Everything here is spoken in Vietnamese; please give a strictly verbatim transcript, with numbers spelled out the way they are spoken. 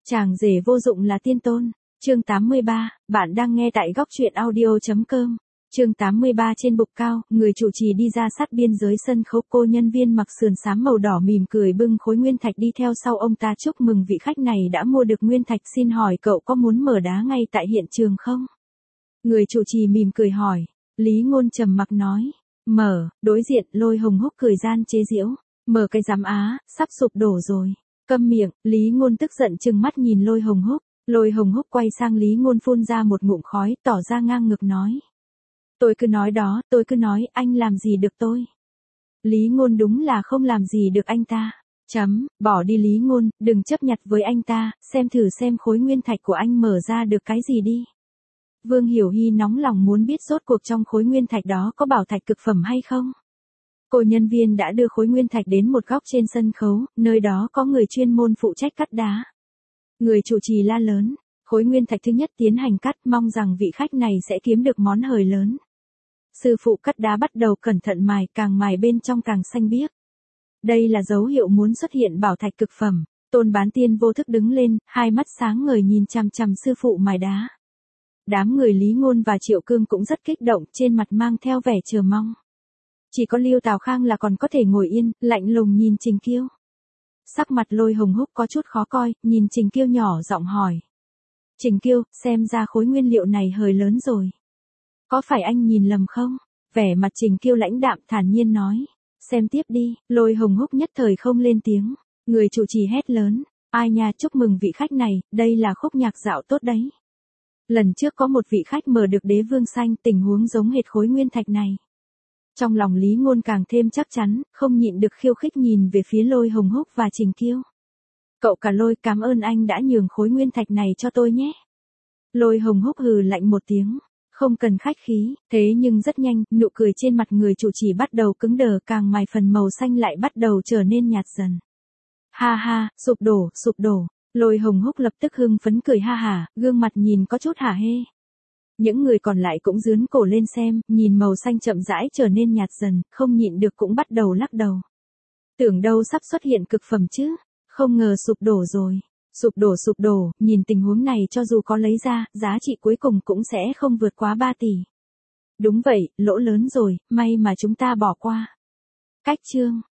Chàng rể vô dụng là tiên tôn. Chương tám mươi ba, bạn đang nghe tại góc truyện audio.com. Chương tám mươi ba trên bục cao, người trụ trì đi ra sát biên giới sân khấu, cô nhân viên mặc sườn xám màu đỏ mỉm cười bưng khối nguyên thạch đi theo sau ông ta chúc mừng vị khách này đã mua được nguyên thạch, xin hỏi cậu có muốn mở đá ngay tại hiện trường không? Người trụ trì mỉm cười hỏi. Lý Ngôn trầm mặc nói. Mở. Đối diện Lôi Hồng Húc cười gian chế giễu. Mở cái giám á, sắp sụp đổ rồi. Câm miệng. Lý Ngôn tức giận trừng mắt nhìn Lôi Hồng Húc. Lôi Hồng Húc quay sang Lý Ngôn phun ra một ngụm khói, tỏ ra ngang ngược nói. Tôi cứ nói đó, tôi cứ nói, anh làm gì được tôi? Lý Ngôn đúng là không làm gì được anh ta. Chấm, bỏ đi Lý Ngôn, đừng chấp nhặt với anh ta, xem thử xem khối nguyên thạch của anh mở ra được cái gì đi. Vương Hiểu Hy nóng lòng muốn biết rốt cuộc trong khối nguyên thạch đó có bảo thạch cực phẩm hay không. Cô nhân viên đã đưa khối nguyên thạch đến một góc trên sân khấu, nơi đó có người chuyên môn phụ trách cắt đá. Người trụ trì la lớn, khối nguyên thạch thứ nhất tiến hành cắt, mong rằng vị khách này sẽ kiếm được món hời lớn. Sư phụ cắt đá bắt đầu cẩn thận mài, càng mài bên trong càng xanh biếc. Đây là dấu hiệu muốn xuất hiện bảo thạch cực phẩm. Tôn Bán Tiên vô thức đứng lên, hai mắt sáng ngời nhìn chằm chằm sư phụ mài đá. Đám người Lý Ngôn và Triệu Cương cũng rất kích động, trên mặt mang theo vẻ chờ mong. Chỉ có Liêu Tào Khang là còn có thể ngồi yên, lạnh lùng nhìn Trình Kiêu. Sắc mặt Lôi Hồng Húc có chút khó coi, nhìn Trình Kiêu nhỏ giọng hỏi. Trình Kiêu, xem ra khối nguyên liệu này hơi lớn rồi. Có phải anh nhìn lầm không? Vẻ mặt Trình Kiêu lãnh đạm thản nhiên nói. Xem tiếp đi. Lôi Hồng Húc nhất thời không lên tiếng. Người trụ trì hét lớn. Ai nha, chúc mừng vị khách này, đây là khúc nhạc dạo tốt đấy. Lần trước có một vị khách mở được đế vương xanh, tình huống giống hệt khối nguyên thạch này. Trong lòng Lý Ngôn càng thêm chắc chắn, không nhịn được khiêu khích nhìn về phía Lôi Hồng Húc và Trình Kiêu. Cậu cả Lôi, cảm ơn anh đã nhường khối nguyên thạch này cho tôi nhé. Lôi Hồng Húc hừ lạnh một tiếng. Không cần khách khí, thế nhưng rất nhanh, nụ cười trên mặt người trụ trì bắt đầu cứng đờ, càng mài phần màu xanh lại bắt đầu trở nên nhạt dần. Ha ha, sụp đổ, sụp đổ. Lôi Hồng Húc lập tức hưng phấn cười ha hả, gương mặt nhìn có chút hả hê. Những người còn lại cũng dướn cổ lên xem, nhìn màu xanh chậm rãi trở nên nhạt dần, không nhịn được cũng bắt đầu lắc đầu. Tưởng đâu sắp xuất hiện cực phẩm chứ, không ngờ sụp đổ rồi. Sụp đổ sụp đổ, nhìn tình huống này cho dù có lấy ra, giá trị cuối cùng cũng sẽ không vượt quá ba tỷ. Đúng vậy, lỗ lớn rồi, may mà chúng ta bỏ qua. Cách chương